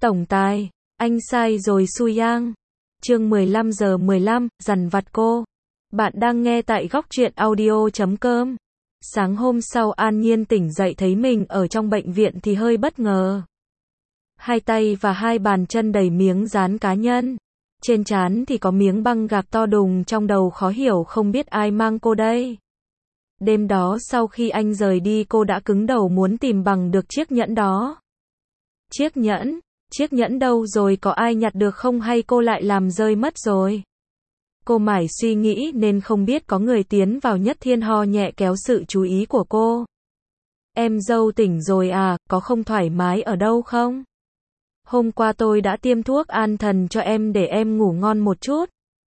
Tổng tài, anh sai rồi Xu Yang. Chương 15:15, dằn vặt cô. Bạn đang nghe tại góc truyện audio.com. Sáng hôm sau An Nhiên tỉnh dậy thấy mình ở trong bệnh viện thì hơi bất ngờ. Hai tay và hai bàn chân đầy miếng dán cá nhân. Trên trán thì có miếng băng gạc to đùng, trong đầu khó hiểu không biết ai mang cô đây. Đêm đó sau khi anh rời đi cô đã cứng đầu muốn tìm bằng được chiếc nhẫn đó. Chiếc nhẫn đâu rồi, có ai nhặt được không hay cô lại làm rơi mất rồi? Cô mải suy nghĩ nên không biết có người tiến vào. Nhất Thiên ho nhẹ kéo sự chú ý của cô. Em dâu tỉnh rồi à, có không thoải mái ở đâu không? Hôm qua tôi đã tiêm thuốc an thần cho em để em ngủ ngon một chút.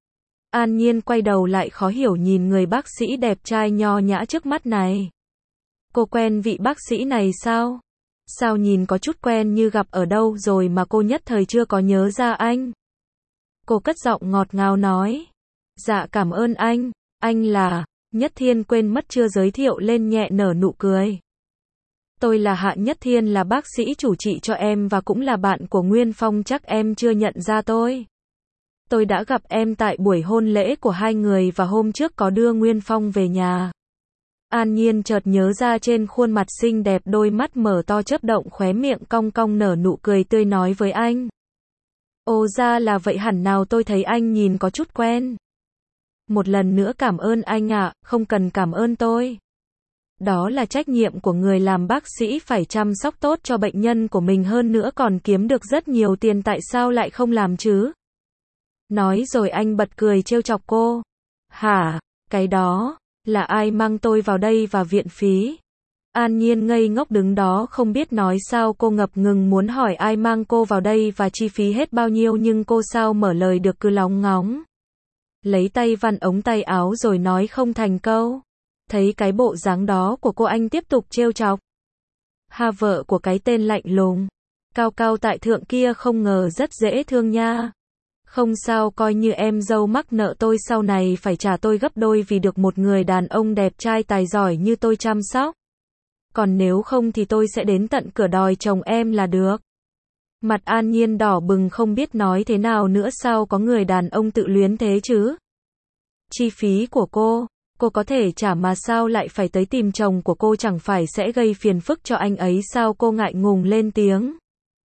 An Nhiên quay đầu lại khó hiểu nhìn người bác sĩ đẹp trai nho nhã trước mắt này. Cô quen vị bác sĩ này sao? Sao nhìn có chút quen như gặp ở đâu rồi mà cô nhất thời chưa có nhớ ra anh. Cô cất giọng ngọt ngào nói. Dạ cảm ơn anh là... Nhất Thiên quên mất chưa giới thiệu lên, nhẹ nở nụ cười. Tôi là Hạ Nhất Thiên, là bác sĩ chủ trị cho em và cũng là bạn của Nguyên Phong, chắc em chưa nhận ra tôi. Tôi đã gặp em tại buổi hôn lễ của hai người và hôm trước có đưa Nguyên Phong về nhà. An Nhiên chợt nhớ ra trên khuôn mặt xinh đẹp đôi mắt mở to chớp động, khóe miệng cong cong nở nụ cười tươi nói với anh. Ồ ra là vậy, hẳn nào tôi thấy anh nhìn có chút quen. Một lần nữa cảm ơn anh ạ, không cần cảm ơn tôi. Đó là trách nhiệm của người làm bác sĩ, phải chăm sóc tốt cho bệnh nhân của mình, hơn nữa còn kiếm được rất nhiều tiền, tại sao lại không làm chứ? Nói rồi anh bật cười trêu chọc cô. Hả, cái đó, là ai mang tôi vào đây và viện phí? An Nhiên ngây ngốc đứng đó không biết nói sao, cô ngập ngừng muốn hỏi ai mang cô vào đây và chi phí hết bao nhiêu, nhưng cô sao mở lời được, cứ lóng ngóng. Lấy tay vặn ống tay áo rồi nói không thành câu. Thấy cái bộ dáng đó của cô anh tiếp tục trêu chọc. Ha, vợ của cái tên lạnh lùng, cao cao tại thượng kia không ngờ rất dễ thương nha. Không sao, coi như em dâu mắc nợ tôi, sau này phải trả tôi gấp đôi vì được một người đàn ông đẹp trai tài giỏi như tôi chăm sóc. Còn nếu không thì tôi sẽ đến tận cửa đòi chồng em là được. Mặt An Nhiên đỏ bừng không biết nói thế nào nữa, sao có người đàn ông tự luyến thế chứ? Chi phí của cô có thể trả mà sao lại phải tới tìm chồng của cô, chẳng phải sẽ gây phiền phức cho anh ấy sao? Cô ngại ngùng lên tiếng.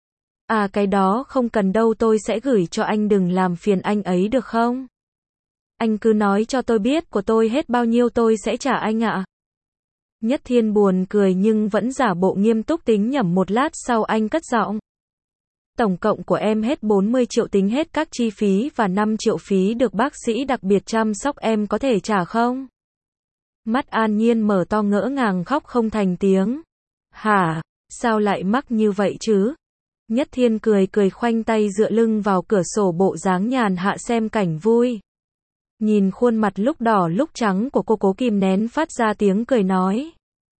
À cái đó không cần đâu, tôi sẽ gửi cho anh, đừng làm phiền anh ấy được không? Anh cứ nói cho tôi biết của tôi hết bao nhiêu tôi sẽ trả anh ạ. Nhất Thiên buồn cười nhưng vẫn giả bộ nghiêm túc, tính nhẩm một lát sau anh cất giọng. Tổng cộng của em hết 40 triệu tính hết các chi phí và 5 triệu phí được bác sĩ đặc biệt chăm sóc, em có thể trả không? Mắt An Nhiên mở to ngỡ ngàng khóc không thành tiếng. Hả, sao lại mắc như vậy chứ? Nhất Thiên cười khoanh tay dựa lưng vào cửa sổ, bộ dáng nhàn hạ xem cảnh vui. Nhìn khuôn mặt lúc đỏ lúc trắng của cô, cố kìm nén phát ra tiếng cười nói.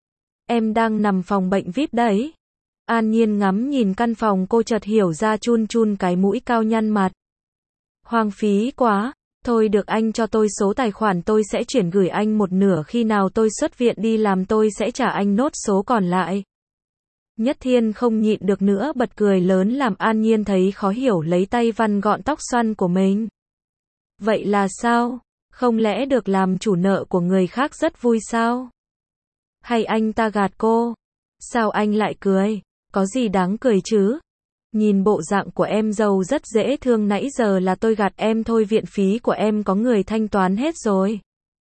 Em đang nằm phòng bệnh VIP đấy. An Nhiên ngắm nhìn căn phòng cô chợt hiểu ra, chun chun cái mũi cao nhăn mặt. Hoang phí quá. Thôi được, anh cho tôi số tài khoản, tôi sẽ chuyển gửi anh một nửa, khi nào tôi xuất viện đi làm tôi sẽ trả anh nốt số còn lại. Nhất Thiên không nhịn được nữa bật cười lớn làm An Nhiên thấy khó hiểu, lấy tay vặn gọn tóc xoăn của mình. Vậy là sao? Không lẽ được làm chủ nợ của người khác rất vui sao? Hay anh ta gạt cô? Sao anh lại cười? Có gì đáng cười chứ? Nhìn bộ dạng của em dâu rất dễ thương, nãy giờ là tôi gạt em thôi, viện phí của em có người thanh toán hết rồi.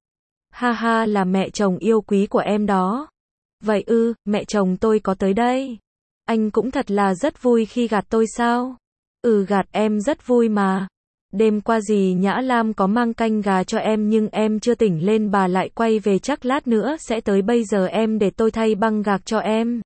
Ha ha, là mẹ chồng yêu quý của em đó. Vậy ư, mẹ chồng tôi có tới đây. Anh cũng thật là rất vui khi gạt tôi sao? Gạt em rất vui mà. Đêm qua dì Nhã Lam có mang canh gà cho em nhưng em chưa tỉnh lên, bà lại quay về, chắc lát nữa sẽ tới, bây giờ em để tôi thay băng gạc cho em.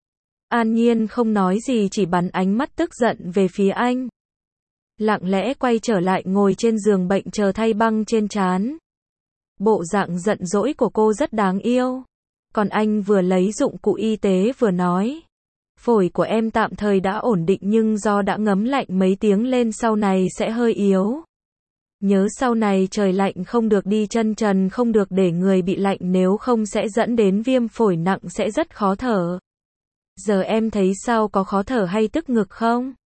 An Nhiên không nói gì, chỉ bắn ánh mắt tức giận về phía anh. Lặng lẽ quay trở lại ngồi trên giường bệnh chờ thay băng trên trán. Bộ dạng giận dỗi của cô rất đáng yêu. Còn anh vừa lấy dụng cụ y tế vừa nói. Phổi của em tạm thời đã ổn định nhưng do đã ngấm lạnh mấy tiếng lên sau này sẽ hơi yếu. Nhớ sau này trời lạnh không được đi chân trần, không được để người bị lạnh, nếu không sẽ dẫn đến viêm phổi nặng, sẽ rất khó thở. Giờ em thấy sao, có khó thở hay tức ngực không?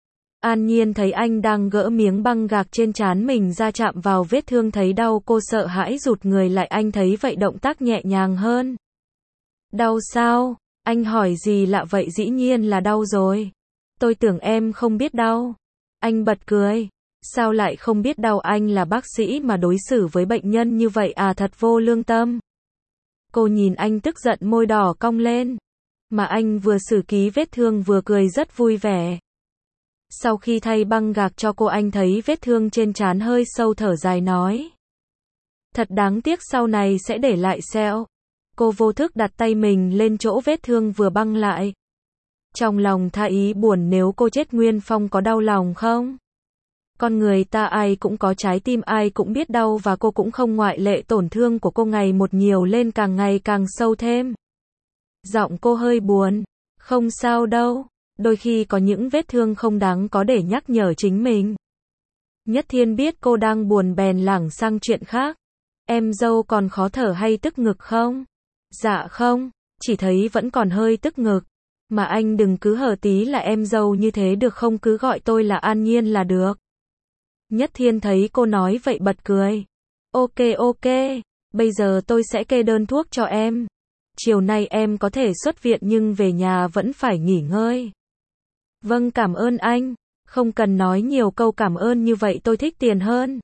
An Nhiên thấy anh đang gỡ miếng băng gạc trên trán mình ra chạm vào vết thương thấy đau, cô sợ hãi rụt người lại, anh thấy vậy động tác nhẹ nhàng hơn. Đau sao? Anh hỏi gì lạ vậy, dĩ nhiên là đau rồi. Tôi tưởng em không biết đau. Anh bật cười. Sao lại không biết đau, anh là bác sĩ mà đối xử với bệnh nhân như vậy à, thật vô lương tâm. Cô nhìn anh tức giận, môi đỏ cong lên. Mà anh vừa xử ký vết thương vừa cười rất vui vẻ. Sau khi thay băng gạc cho cô, anh thấy vết thương trên trán hơi sâu, thở dài nói. Thật đáng tiếc, sau này sẽ để lại sẹo. Cô vô thức đặt tay mình lên chỗ vết thương vừa băng lại. Trong lòng tha ý buồn, nếu cô chết Nguyên Phong có đau lòng không? Con người ta ai cũng có trái tim, ai cũng biết đau và cô cũng không ngoại lệ. Tổn thương của cô ngày một nhiều lên, càng ngày càng sâu thêm. Giọng cô hơi buồn. Không sao đâu. Đôi khi có những vết thương không đáng có để nhắc nhở chính mình. Nhất Thiên biết cô đang buồn bèn lảng sang chuyện khác. Em dâu còn khó thở hay tức ngực không? Dạ không, chỉ thấy vẫn còn hơi tức ngực. Mà anh đừng cứ hở tí là em dâu như thế được không, cứ gọi tôi là An Nhiên là được. Nhất Thiên thấy cô nói vậy bật cười. Ok, bây giờ tôi sẽ kê đơn thuốc cho em. Chiều nay em có thể xuất viện nhưng về nhà vẫn phải nghỉ ngơi. Vâng, cảm ơn anh. Không cần nói nhiều câu cảm ơn như vậy, tôi thích tiền hơn.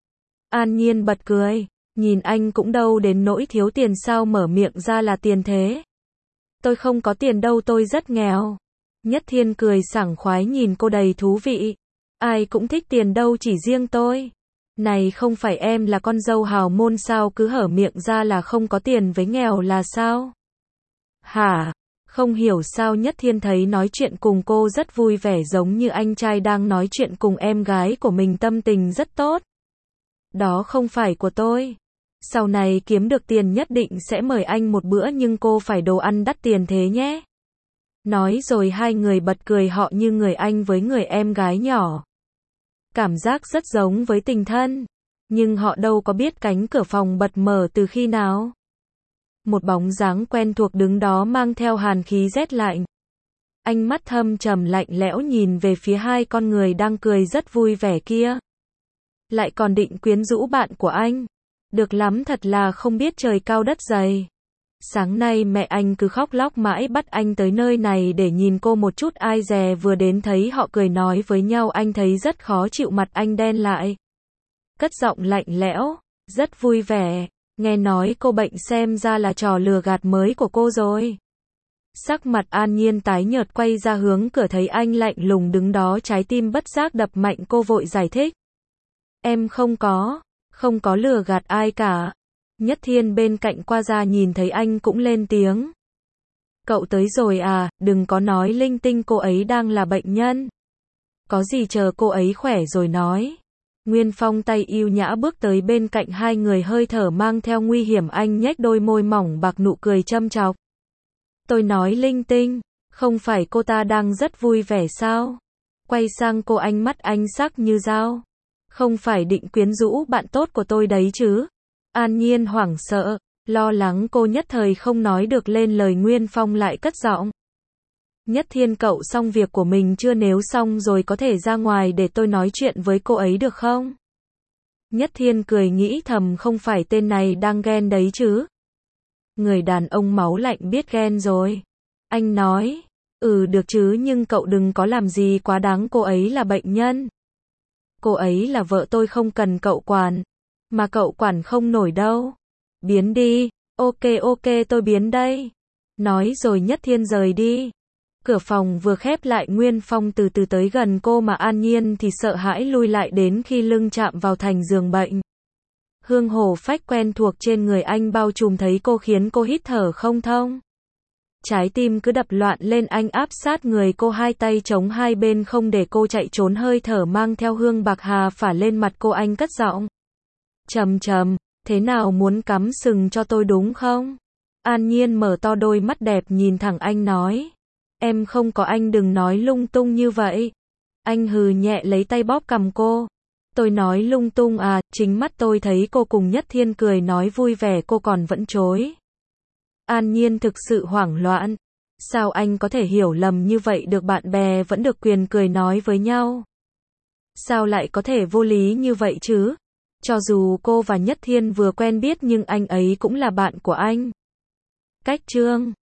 An Nhiên bật cười. Nhìn anh cũng đâu đến nỗi thiếu tiền, sao mở miệng ra là tiền thế. Tôi không có tiền đâu, tôi rất nghèo. Nhất Thiên cười sảng khoái nhìn cô đầy thú vị. Ai cũng thích tiền đâu, chỉ riêng tôi. Này, không phải em là con dâu hào môn sao, cứ hở miệng ra là không có tiền với nghèo là sao? Hả? Không hiểu sao Nhất Thiên thấy nói chuyện cùng cô rất vui vẻ, giống như anh trai đang nói chuyện cùng em gái của mình, tâm tình rất tốt. Đó không phải của tôi. Sau này kiếm được tiền nhất định sẽ mời anh một bữa, nhưng cô phải đồ ăn đắt tiền thế nhé. Nói rồi hai người bật cười, họ như người anh với người em gái nhỏ. Cảm giác rất giống với tình thân. Nhưng họ đâu có biết cánh cửa phòng bật mở từ khi nào. Một bóng dáng quen thuộc đứng đó mang theo hàn khí rét lạnh. Ánh mắt thâm trầm lạnh lẽo nhìn về phía hai con người đang cười rất vui vẻ kia. Lại còn định quyến rũ bạn của anh. Được lắm, thật là không biết trời cao đất dày. Sáng nay mẹ anh cứ khóc lóc mãi bắt anh tới nơi này để nhìn cô một chút, ai dè vừa đến thấy họ cười nói với nhau, anh thấy rất khó chịu, mặt anh đen lại. Cất giọng lạnh lẽo, rất vui vẻ. Nghe nói cô bệnh, xem ra là trò lừa gạt mới của cô rồi. Sắc mặt An Nhiên tái nhợt, quay ra hướng cửa thấy anh lạnh lùng đứng đó, trái tim bất giác đập mạnh, cô vội giải thích. Em không có lừa gạt ai cả. Nhất Thiên bên cạnh qua ra nhìn thấy anh cũng lên tiếng. Cậu tới rồi à, đừng có nói linh tinh, cô ấy đang là bệnh nhân. Có gì chờ cô ấy khỏe rồi nói. Nguyên Phong tay yêu nhã bước tới bên cạnh hai người, hơi thở mang theo nguy hiểm, anh nhếch đôi môi mỏng bạc, nụ cười châm chọc. Tôi nói linh tinh, không phải cô ta đang rất vui vẻ sao? Quay sang cô, ánh mắt anh sắc như dao. Không phải định quyến rũ bạn tốt của tôi đấy chứ? An Nhiên hoảng sợ, lo lắng, cô nhất thời không nói được lên lời. Nguyên Phong lại cất giọng. Nhất Thiên, cậu xong việc của mình chưa? Nếu xong rồi có thể ra ngoài để tôi nói chuyện với cô ấy được không? Nhất Thiên cười nghĩ thầm, không phải tên này đang ghen đấy chứ? Người đàn ông máu lạnh biết ghen rồi. Anh nói, được chứ, nhưng cậu đừng có làm gì quá đáng, cô ấy là bệnh nhân. Cô ấy là vợ tôi, không cần cậu quản. Mà cậu quản không nổi đâu. Biến đi. Ok, tôi biến đây. Nói rồi Nhất Thiên rời đi. Cửa phòng vừa khép lại, Nguyên Phong từ từ tới gần cô, mà An Nhiên thì sợ hãi lùi lại, đến khi lưng chạm vào thành giường bệnh. Hương hổ phách quen thuộc trên người anh bao trùm thấy cô, khiến cô hít thở không thông. Trái tim cứ đập loạn lên, anh áp sát người cô, hai tay chống hai bên không để cô chạy trốn, hơi thở mang theo hương bạc hà phả lên mặt cô, anh cất giọng. Trầm, thế nào, muốn cắm sừng cho tôi đúng không? An Nhiên mở to đôi mắt đẹp nhìn thẳng anh nói. Em không có, anh đừng nói lung tung như vậy. Anh hừ nhẹ lấy tay bóp cằm cô. Tôi nói lung tung à, chính mắt tôi thấy cô cùng Nhất Thiên cười nói vui vẻ, cô còn vẫn chối. An Nhiên thực sự hoảng loạn. Sao anh có thể hiểu lầm như vậy được, bạn bè vẫn được quyền cười nói với nhau. Sao lại có thể vô lý như vậy chứ? Cho dù cô và Nhất Thiên vừa quen biết nhưng anh ấy cũng là bạn của anh. Cách chương